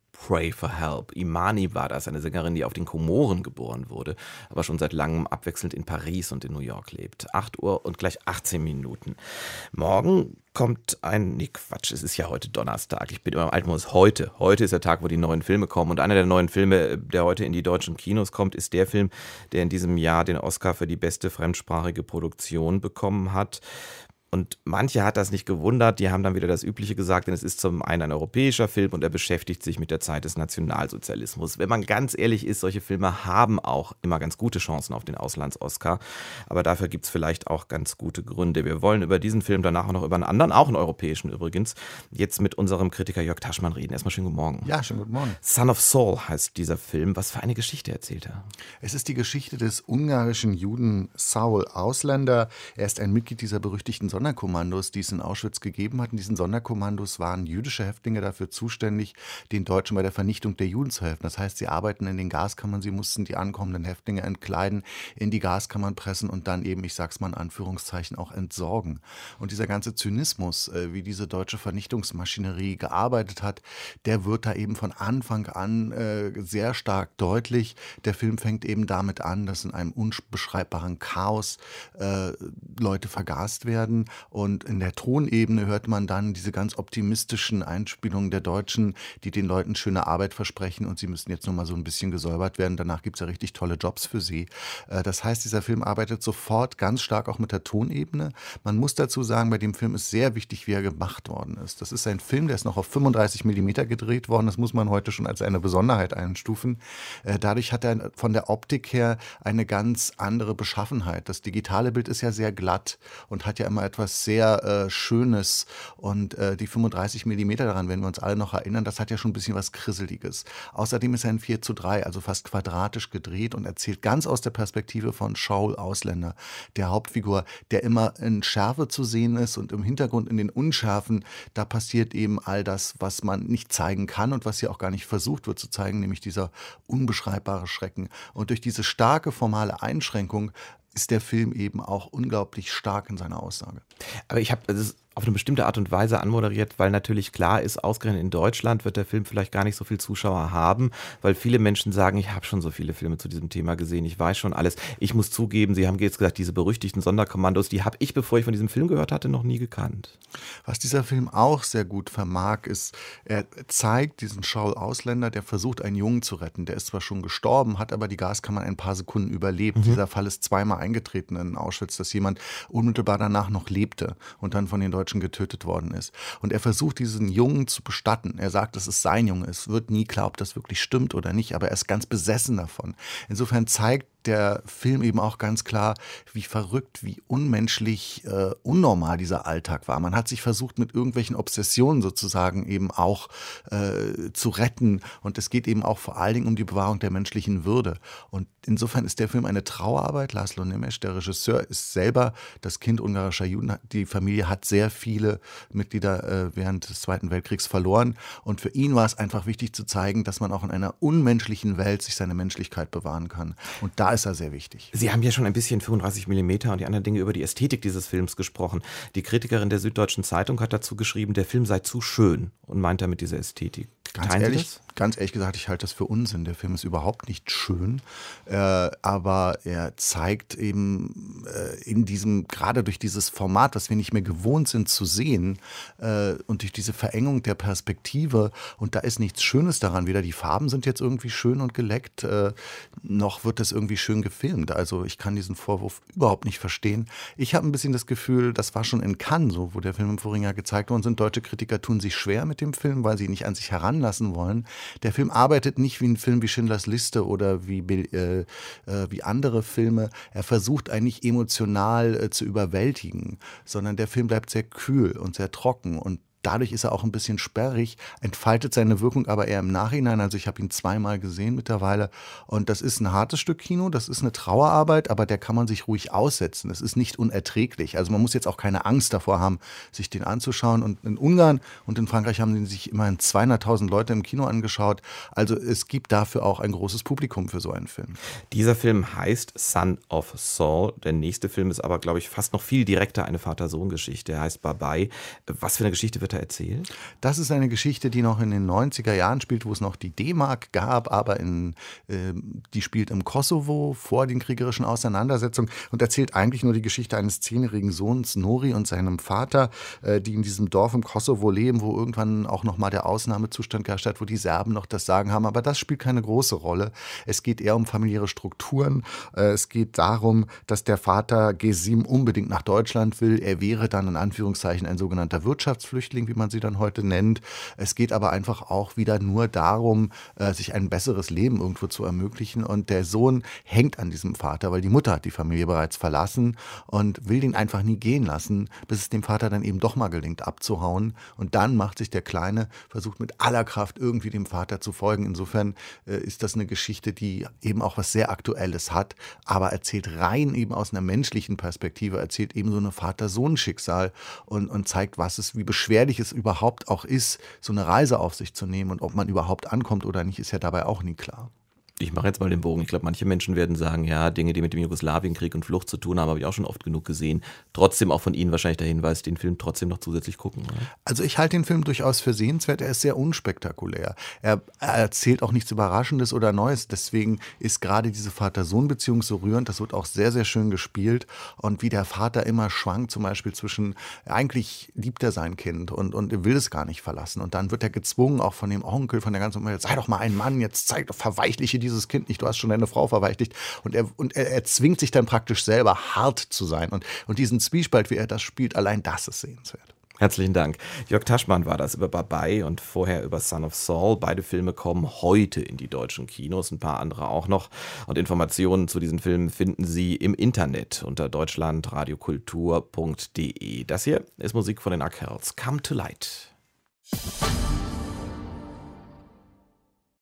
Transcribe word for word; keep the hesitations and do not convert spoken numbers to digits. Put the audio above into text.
Pray for Help. Imani war das, eine Sängerin, die auf den Komoren geboren wurde, aber schon seit langem abwechselnd in Paris und in New York lebt. acht Uhr und gleich achtzehn Minuten. Morgen kommt ein, nee Quatsch, es ist ja heute Donnerstag, ich bin immer im Altmodus, heute, heute ist der Tag, wo die neuen Filme kommen und einer der neuen Filme, der heute in die deutschen Kinos kommt, ist der Film, der in diesem Jahr den Oscar für die beste fremdsprachige Produktion bekommen hat. Und manche hat das nicht gewundert, die haben dann wieder das Übliche gesagt, denn es ist zum einen ein europäischer Film und er beschäftigt sich mit der Zeit des Nationalsozialismus. Wenn man ganz ehrlich ist, solche Filme haben auch immer ganz gute Chancen auf den Auslands-Oscar, aber dafür gibt es vielleicht auch ganz gute Gründe. Wir wollen über diesen Film, danach auch noch über einen anderen, auch einen europäischen übrigens, jetzt mit unserem Kritiker Jörg Taschmann reden. Erstmal schönen guten Morgen. Ja, schönen guten Morgen. Son of Saul heißt dieser Film. Was für eine Geschichte erzählt er? Es ist die Geschichte des ungarischen Juden Saul Ausländer. Er ist ein Mitglied dieser berüchtigten Sonderkommandos, die es in Auschwitz gegeben hat. In diesen Sonderkommandos waren jüdische Häftlinge dafür zuständig, den Deutschen bei der Vernichtung der Juden zu helfen. Das heißt, sie arbeiten in den Gaskammern, sie mussten die ankommenden Häftlinge entkleiden, in die Gaskammern pressen und dann eben, ich sag's mal in Anführungszeichen, auch entsorgen. Und dieser ganze Zynismus, wie diese deutsche Vernichtungsmaschinerie gearbeitet hat, der wird da eben von Anfang an äh, sehr stark deutlich. Der Film fängt eben damit an, dass in einem unbeschreibbaren Chaos äh, Leute vergast werden. Und in der Tonebene hört man dann diese ganz optimistischen Einspielungen der Deutschen, die den Leuten schöne Arbeit versprechen und sie müssen jetzt nur mal so ein bisschen gesäubert werden. Danach gibt es ja richtig tolle Jobs für sie. Äh, das heißt, dieser Film arbeitet sofort ganz stark auch mit der Tonebene. Man muss dazu sagen, bei dem Film ist sehr wichtig, wie er gemacht worden ist. Das ist ein Film, der ist noch auf fünfunddreißig Millimeter gedreht worden. Das muss man heute schon als eine Besonderheit einstufen. Äh, dadurch hat er von der Optik her eine ganz andere Beschaffenheit. Das digitale Bild ist ja sehr glatt und hat ja immer etwas sehr äh, Schönes. Und äh, die fünfunddreißig Millimeter daran, wenn wir uns alle noch erinnern, das hat ja schon ein bisschen was Krisseliges. Außerdem ist er ein vier zu drei, also fast quadratisch gedreht und erzählt ganz aus der Perspektive von Saul Ausländer, der Hauptfigur, der immer in Schärfe zu sehen ist und im Hintergrund in den Unschärfen, da passiert eben all das, was man nicht zeigen kann und was hier auch gar nicht versucht wird zu zeigen, nämlich dieser unbeschreibbare Schrecken. Und durch diese starke formale Einschränkung ist der Film eben auch unglaublich stark in seiner Aussage. Aber ich habe das auf eine bestimmte Art und Weise anmoderiert, weil natürlich klar ist, ausgerechnet in Deutschland wird der Film vielleicht gar nicht so viel Zuschauer haben, weil viele Menschen sagen, ich habe schon so viele Filme zu diesem Thema gesehen, ich weiß schon alles. Ich muss zugeben, Sie haben jetzt gesagt, diese berüchtigten Sonderkommandos, die habe ich, bevor ich von diesem Film gehört hatte, noch nie gekannt. Was dieser Film auch sehr gut vermag, ist, er zeigt diesen Saul Ausländer, der versucht, einen Jungen zu retten. Der ist zwar schon gestorben, hat aber die Gaskammern ein paar Sekunden überlebt. Mhm. Dieser Fall ist zweimal eingetreten in Auschwitz, dass jemand unmittelbar danach noch lebte und dann von den Deutschen getötet worden ist. Und er versucht, diesen Jungen zu bestatten. Er sagt, es ist sein Junge. Es wird nie klar, ob das wirklich stimmt oder nicht, aber er ist ganz besessen davon. Insofern zeigt der Film eben auch ganz klar, wie verrückt, wie unmenschlich, äh, unnormal dieser Alltag war. Man hat sich versucht, mit irgendwelchen Obsessionen sozusagen eben auch äh, zu retten. Und es geht eben auch vor allen Dingen um die Bewahrung der menschlichen Würde. Und insofern ist der Film eine Trauerarbeit. Laszlo Nemes, der Regisseur, ist selber das Kind ungarischer Juden. Die Familie hat sehr viele Mitglieder äh, während des Zweiten Weltkriegs verloren. Und für ihn war es einfach wichtig zu zeigen, dass man auch in einer unmenschlichen Welt sich seine Menschlichkeit bewahren kann. Und da ist er sehr wichtig. Sie haben ja schon ein bisschen fünfunddreißig Millimeter und die anderen Dinge über die Ästhetik dieses Films gesprochen. Die Kritikerin der Süddeutschen Zeitung hat dazu geschrieben, der Film sei zu schön und meint damit diese Ästhetik. Ganz ehrlich, ganz ehrlich gesagt, ich halte das für Unsinn. Der Film ist überhaupt nicht schön, äh, aber er zeigt eben äh, in diesem, gerade durch dieses Format, was wir nicht mehr gewohnt sind zu sehen äh, und durch diese Verengung der Perspektive, und da ist nichts Schönes daran, weder die Farben sind jetzt irgendwie schön und geleckt, äh, noch wird das irgendwie schön gefilmt. Also ich kann diesen Vorwurf überhaupt nicht verstehen. Ich habe ein bisschen das Gefühl, das war schon in Cannes so, wo der Film im vorigen Jahr gezeigt worden sind. Deutsche Kritiker tun sich schwer mit dem Film, weil sie ihn nicht an sich heran lassen wollen. Der Film arbeitet nicht wie ein Film wie Schindlers Liste oder wie, äh, äh, wie andere Filme. Er versucht eigentlich emotional äh, zu überwältigen, sondern der Film bleibt sehr kühl und sehr trocken und dadurch ist er auch ein bisschen sperrig, entfaltet seine Wirkung aber eher im Nachhinein. Also ich habe ihn zweimal gesehen mittlerweile und das ist ein hartes Stück Kino, das ist eine Trauerarbeit, aber der kann man sich ruhig aussetzen. Es ist nicht unerträglich. Also man muss jetzt auch keine Angst davor haben, sich den anzuschauen. Und in Ungarn und in Frankreich haben sich immerhin zweihunderttausend Leute im Kino angeschaut. Also es gibt dafür auch ein großes Publikum für so einen Film. Dieser Film heißt Son of Saul. Der nächste Film ist aber, glaube ich, fast noch viel direkter eine Vater-Sohn-Geschichte. Er heißt Babai. Was für eine Geschichte wird wird da erzählt? Das ist eine Geschichte, die noch in den neunziger Jahren spielt, wo es noch die D-Mark gab, aber in, äh, die spielt im Kosovo vor den kriegerischen Auseinandersetzungen und erzählt eigentlich nur die Geschichte eines zehnjährigen Sohns Nori und seinem Vater, äh, die in diesem Dorf im Kosovo leben, wo irgendwann auch noch mal der Ausnahmezustand geherrscht hat, wo die Serben noch das Sagen haben. Aber das spielt keine große Rolle. Es geht eher um familiäre Strukturen. Äh, es geht darum, dass der Vater Gesim unbedingt nach Deutschland will. Er wäre dann in Anführungszeichen ein sogenannter Wirtschaftsflüchtling, wie man sie dann heute nennt. Es geht aber einfach auch wieder nur darum, äh, sich ein besseres Leben irgendwo zu ermöglichen. Und der Sohn hängt an diesem Vater, weil die Mutter hat die Familie bereits verlassen und will ihn einfach nie gehen lassen, bis es dem Vater dann eben doch mal gelingt, abzuhauen. Und dann macht sich der Kleine, versucht mit aller Kraft irgendwie dem Vater zu folgen. Insofern äh, ist das eine Geschichte, die eben auch was sehr Aktuelles hat, aber erzählt rein eben aus einer menschlichen Perspektive, erzählt eben so eine Vater-Sohn-Schicksal und, und zeigt, was es, wie beschwerlich es überhaupt auch ist, so eine Reise auf sich zu nehmen und ob man überhaupt ankommt oder nicht, ist ja dabei auch nie klar. Ich mache jetzt mal den Bogen. Ich glaube, manche Menschen werden sagen, ja, Dinge, die mit dem Jugoslawienkrieg und Flucht zu tun haben, habe ich auch schon oft genug gesehen. Trotzdem auch von Ihnen wahrscheinlich der Hinweis, den Film trotzdem noch zusätzlich gucken. Oder? Also ich halte den Film durchaus für sehenswert. Er ist sehr unspektakulär. Er, er erzählt auch nichts Überraschendes oder Neues. Deswegen ist gerade diese Vater-Sohn-Beziehung so rührend. Das wird auch sehr, sehr schön gespielt. Und wie der Vater immer schwankt, zum Beispiel zwischen, eigentlich liebt er sein Kind und, und er will es gar nicht verlassen. Und dann wird er gezwungen, auch von dem Onkel, von der ganzen Umwelt, sei doch mal ein Mann, jetzt zeig doch, verweichliche die dieses Kind nicht, du hast schon deine Frau verweichlicht. Und er, und er, er zwingt sich dann praktisch selber hart zu sein. Und, und diesen Zwiespalt, wie er das spielt, allein das ist sehenswert. Herzlichen Dank. Jörg Taschmann war das über Babai und vorher über Son of Saul. Beide Filme kommen heute in die deutschen Kinos, ein paar andere auch noch. Und Informationen zu diesen Filmen finden Sie im Internet unter deutschlandradiokultur punkt de. Das hier ist Musik von den Arkells. Come to Light.